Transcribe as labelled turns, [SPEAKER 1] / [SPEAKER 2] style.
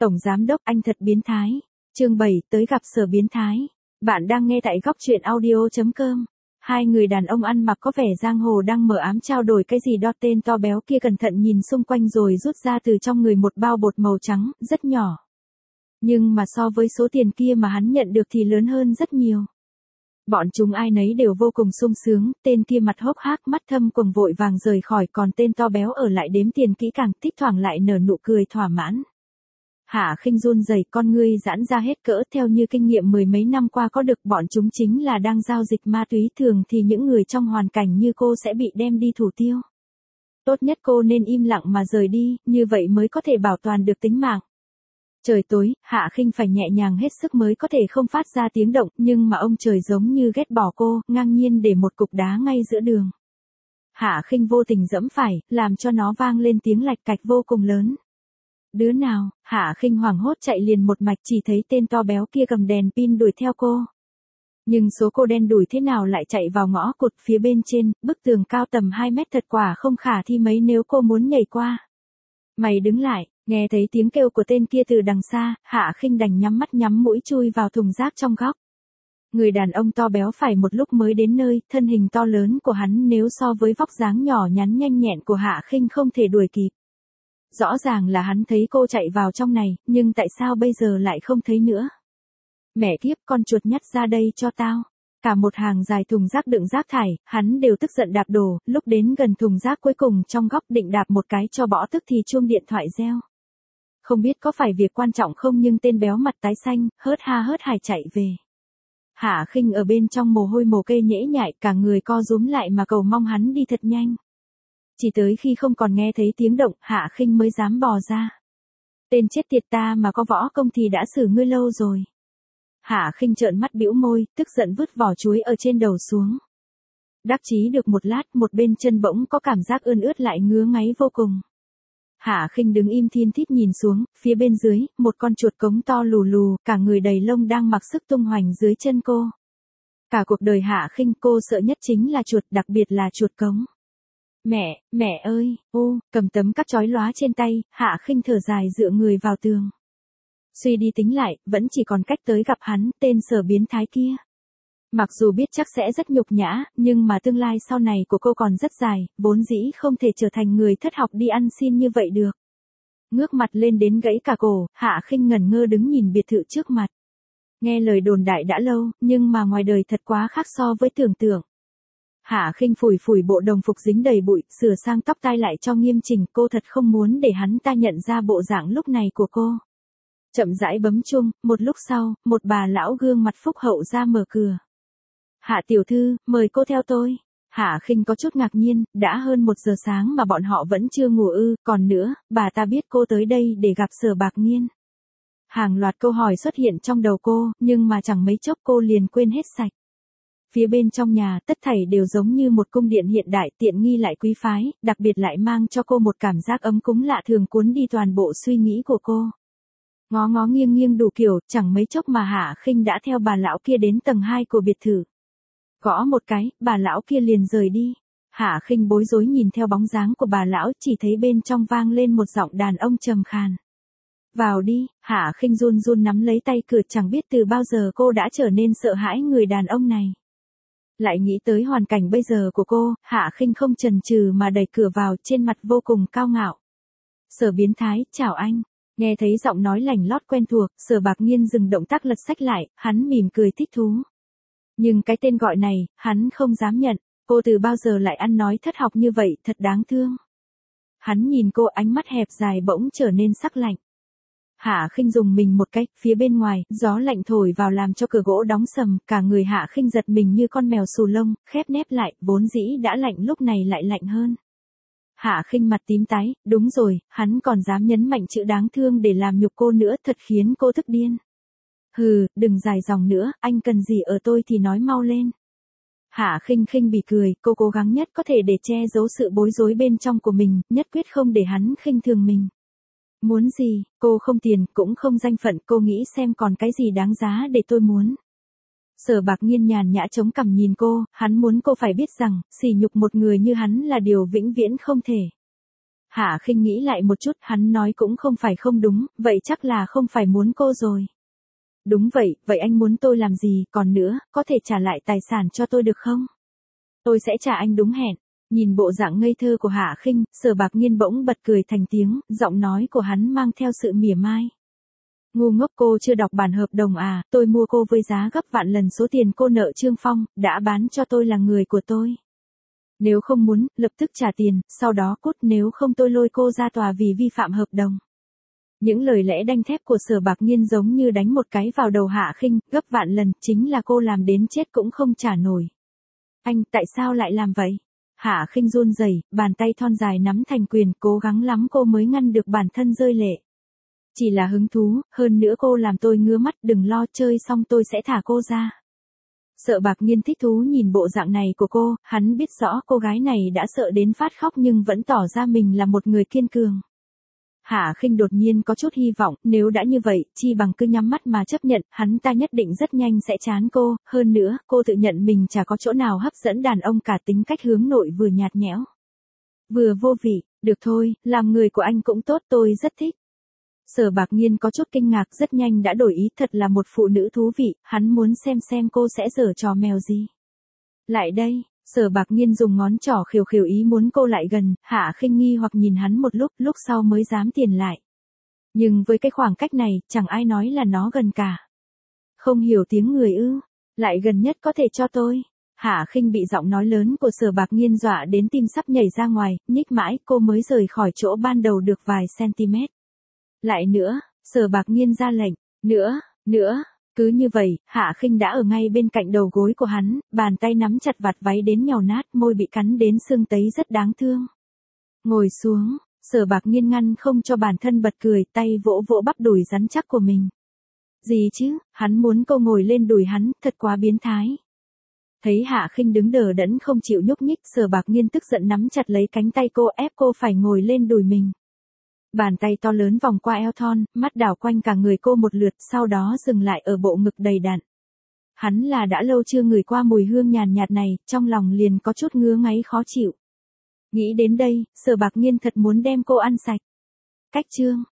[SPEAKER 1] Tổng giám đốc anh thật biến thái. Chương 7 tới gặp Sở biến thái. Bạn đang nghe tại góc truyện audio.com. Hai người đàn ông ăn mặc có vẻ giang hồ đang mờ ám trao đổi cái gì đó, tên to béo kia cẩn thận nhìn xung quanh rồi rút ra từ trong người một bao bột màu trắng, rất nhỏ. Nhưng mà so với số tiền kia mà hắn nhận được thì lớn hơn rất nhiều. Bọn chúng ai nấy đều vô cùng sung sướng, tên kia mặt hốc hác mắt thâm quầng vội vàng rời khỏi, còn tên to béo ở lại đếm tiền kỹ càng, thích thoảng lại nở nụ cười thỏa mãn. Hạ Khinh run rẩy, con ngươi giãn ra hết cỡ, theo như kinh nghiệm mười mấy năm qua có được, bọn chúng chính là đang giao dịch ma túy, thường thì những người trong hoàn cảnh như cô sẽ bị đem đi thủ tiêu. Tốt nhất cô nên im lặng mà rời đi, như vậy mới có thể bảo toàn được tính mạng. Trời tối, Hạ Khinh phải nhẹ nhàng hết sức mới có thể không phát ra tiếng động, nhưng mà ông trời giống như ghét bỏ cô, ngang nhiên để một cục đá ngay giữa đường. Hạ Khinh vô tình giẫm phải, làm cho nó vang lên tiếng lạch cạch vô cùng lớn. Đứa nào? Hạ Khinh hoảng hốt chạy liền một mạch, chỉ thấy tên to béo kia cầm đèn pin đuổi theo cô. Nhưng số cô đen đuổi thế nào lại chạy vào ngõ cụt phía bên trên, bức tường cao tầm 2 mét thật quả không khả thi mấy nếu cô muốn nhảy qua. Mày đứng lại, nghe thấy tiếng kêu của tên kia từ đằng xa, Hạ Khinh đành nhắm mắt nhắm mũi chui vào thùng rác trong góc. Người đàn ông to béo phải một lúc mới đến nơi, thân hình to lớn của hắn nếu so với vóc dáng nhỏ nhắn nhanh nhẹn của Hạ Khinh không thể đuổi kịp. Rõ ràng là hắn thấy cô chạy vào trong này, nhưng tại sao bây giờ lại không thấy nữa? Mẹ kiếp, con chuột nhắt ra đây cho tao. Cả một hàng dài thùng rác đựng rác thải, hắn đều tức giận đạp đổ, lúc đến gần thùng rác cuối cùng trong góc định đạp một cái cho bỏ tức thì chuông điện thoại reo. Không biết có phải việc quan trọng không nhưng tên béo mặt tái xanh, hớt ha hớt hải chạy về. Hạ Khinh ở bên trong mồ hôi mồ kê nhễ nhại, cả người co rúm lại mà cầu mong hắn đi thật nhanh. Chỉ tới khi không còn nghe thấy tiếng động, Hạ Khinh mới dám bò ra. Tên chết tiệt, ta mà có võ công thì đã xử ngươi lâu rồi. Hạ Khinh trợn mắt bĩu môi, tức giận vứt vỏ chuối ở trên đầu xuống. Đắc chí được một lát, một bên chân bỗng có cảm giác ươn ướt lại ngứa ngáy vô cùng. Hạ Khinh đứng im thiên thít nhìn xuống, phía bên dưới, một con chuột cống to lù lù, cả người đầy lông đang mặc sức tung hoành dưới chân cô. Cả cuộc đời Hạ Khinh cô sợ nhất chính là chuột, đặc biệt là chuột cống. Mẹ ơi, cầm tấm cắt chói lóa trên tay, Hạ Khinh thở dài dựa người vào tường. Suy đi tính lại, vẫn chỉ còn cách tới gặp hắn, tên Sở biến thái kia. Mặc dù biết chắc sẽ rất nhục nhã, nhưng mà tương lai sau này của cô còn rất dài, vốn dĩ không thể trở thành người thất học đi ăn xin như vậy được. Ngước mặt lên đến gãy cả cổ, Hạ Khinh ngẩn ngơ đứng nhìn biệt thự trước mặt. Nghe lời đồn đại đã lâu, nhưng mà ngoài đời thật quá khác so với tưởng tượng. Hạ Khinh phủi phủi bộ đồng phục dính đầy bụi, sửa sang tóc tai lại cho nghiêm chỉnh, cô thật không muốn để hắn ta nhận ra bộ dạng lúc này của cô. Chậm rãi bấm chuông, một lúc sau, một bà lão gương mặt phúc hậu ra mở cửa. Hạ tiểu thư, mời cô theo tôi. Hạ Khinh có chút ngạc nhiên, đã hơn 1 giờ sáng mà bọn họ vẫn chưa ngủ ư, còn nữa, bà ta biết cô tới đây để gặp Sở Bạc Nghiên. Hàng loạt câu hỏi xuất hiện trong đầu cô, nhưng mà chẳng mấy chốc cô liền quên hết sạch. Phía bên trong nhà, tất thảy đều giống như một cung điện hiện đại, tiện nghi lại quý phái, đặc biệt lại mang cho cô một cảm giác ấm cúng lạ thường cuốn đi toàn bộ suy nghĩ của cô. Ngó ngó nghiêng nghiêng đủ kiểu, chẳng mấy chốc mà Hạ Khinh đã theo bà lão kia đến tầng 2 của biệt thự. Gõ một cái, bà lão kia liền rời đi. Hạ Khinh bối rối nhìn theo bóng dáng của bà lão, chỉ thấy bên trong vang lên một giọng đàn ông trầm khàn. Vào đi. Hạ Khinh run run nắm lấy tay cửa, chẳng biết từ bao giờ cô đã trở nên sợ hãi người đàn ông này. Lại nghĩ tới hoàn cảnh bây giờ của cô, Hạ Khinh không chần chừ mà đẩy cửa vào, trên mặt vô cùng cao ngạo. Sở biến thái, chào anh. Nghe thấy giọng nói lành lót quen thuộc, Sở Bạc Nghiên dừng động tác lật sách lại, hắn mỉm cười thích thú. Nhưng cái tên gọi này, hắn không dám nhận, cô từ bao giờ lại ăn nói thất học như vậy, thật đáng thương. Hắn nhìn cô, ánh mắt hẹp dài bỗng trở nên sắc lạnh. Hạ Khinh dùng mình một cái, phía bên ngoài, gió lạnh thổi vào làm cho cửa gỗ đóng sầm, cả người Hạ Khinh giật mình như con mèo xù lông, khép nép lại, vốn dĩ đã lạnh lúc này lại lạnh hơn. Hạ Khinh mặt tím tái, đúng rồi, hắn còn dám nhấn mạnh chữ đáng thương để làm nhục cô nữa, thật khiến cô tức điên. Hừ, đừng dài dòng nữa, anh cần gì ở tôi thì nói mau lên. Hạ Khinh khinh bỉ cười, cô cố gắng nhất có thể để che giấu sự bối rối bên trong của mình, nhất quyết không để hắn khinh thường mình. Muốn gì, cô không tiền, cũng không danh phận, cô nghĩ xem còn cái gì đáng giá để tôi muốn. Sở Bạc Nghiên nhàn nhã chống cằm nhìn cô, hắn muốn cô phải biết rằng, sỉ nhục một người như hắn là điều vĩnh viễn không thể. Hạ Khinh nghĩ lại một chút, hắn nói cũng không phải không đúng, vậy chắc là không phải muốn cô rồi. Đúng vậy, vậy anh muốn tôi làm gì, còn nữa, có thể trả lại tài sản cho tôi được không? Tôi sẽ trả anh đúng hẹn. Nhìn bộ dạng ngây thơ của Hạ Khinh, Sở Bạc Nhiên bỗng bật cười thành tiếng, giọng nói của hắn mang theo sự mỉa mai. Ngu ngốc, cô chưa đọc bản hợp đồng à, tôi mua cô với giá gấp vạn lần số tiền cô nợ Trương Phong, đã bán cho tôi là người của tôi. Nếu không muốn, lập tức trả tiền, sau đó cút, nếu không tôi lôi cô ra tòa vì vi phạm hợp đồng. Những lời lẽ đanh thép của Sở Bạc Nhiên giống như đánh một cái vào đầu Hạ Khinh, gấp vạn lần, chính là cô làm đến chết cũng không trả nổi. Anh, tại sao lại làm vậy? Hạ Khinh run rẩy, bàn tay thon dài nắm thành quyền, cố gắng lắm cô mới ngăn được bản thân rơi lệ. Chỉ là hứng thú, hơn nữa cô làm tôi ngứa mắt, đừng lo, chơi xong tôi sẽ thả cô ra. Sở Bạc Nhiên thích thú nhìn bộ dạng này của cô, hắn biết rõ cô gái này đã sợ đến phát khóc nhưng vẫn tỏ ra mình là một người kiên cường. Hạ Khinh đột nhiên có chút hy vọng, nếu đã như vậy, chi bằng cứ nhắm mắt mà chấp nhận, hắn ta nhất định rất nhanh sẽ chán cô, hơn nữa, cô tự nhận mình chả có chỗ nào hấp dẫn đàn ông cả, tính cách hướng nội vừa nhạt nhẽo, vừa vô vị, được thôi, làm người của anh cũng tốt, tôi rất thích. Sở Bạc Nhiên có chút kinh ngạc, rất nhanh đã đổi ý, thật là một phụ nữ thú vị, hắn muốn xem cô sẽ giở trò mèo gì. Lại đây. Sở Bạc Nhiên dùng ngón trỏ khều khều ý muốn cô lại gần, Hạ Khinh nghi hoặc nhìn hắn một lúc sau mới dám tiền lại. Nhưng với cái khoảng cách này, chẳng ai nói là nó gần cả. Không hiểu tiếng người ư, lại gần nhất có thể cho tôi. Hạ Khinh bị giọng nói lớn của Sở Bạc Nhiên dọa đến tim sắp nhảy ra ngoài, nhích mãi cô mới rời khỏi chỗ ban đầu được vài cm. Lại nữa, Sở Bạc Nhiên ra lệnh, nữa. Cứ như vậy, Hạ Khinh đã ở ngay bên cạnh đầu gối của hắn, bàn tay nắm chặt vạt váy đến nhàu nát, môi bị cắn đến sưng tấy rất đáng thương. Ngồi xuống, Sở Bạc Nhiên ngăn không cho bản thân bật cười, tay vỗ vỗ bắp đùi rắn chắc của mình. Gì chứ, hắn muốn cô ngồi lên đùi hắn, thật quá biến thái. Thấy Hạ Khinh đứng đờ đẫn không chịu nhúc nhích, Sở Bạc Nhiên tức giận nắm chặt lấy cánh tay cô, ép cô phải ngồi lên đùi mình. Bàn tay to lớn vòng qua eo thon, mắt đảo quanh cả người cô một lượt, sau đó dừng lại ở bộ ngực đầy đặn. Hắn là đã lâu chưa ngửi qua mùi hương nhàn nhạt này, trong lòng liền có chút ngứa ngáy khó chịu. Nghĩ đến đây, Sở Bạc Nhiên thật muốn đem cô ăn sạch. Cách chương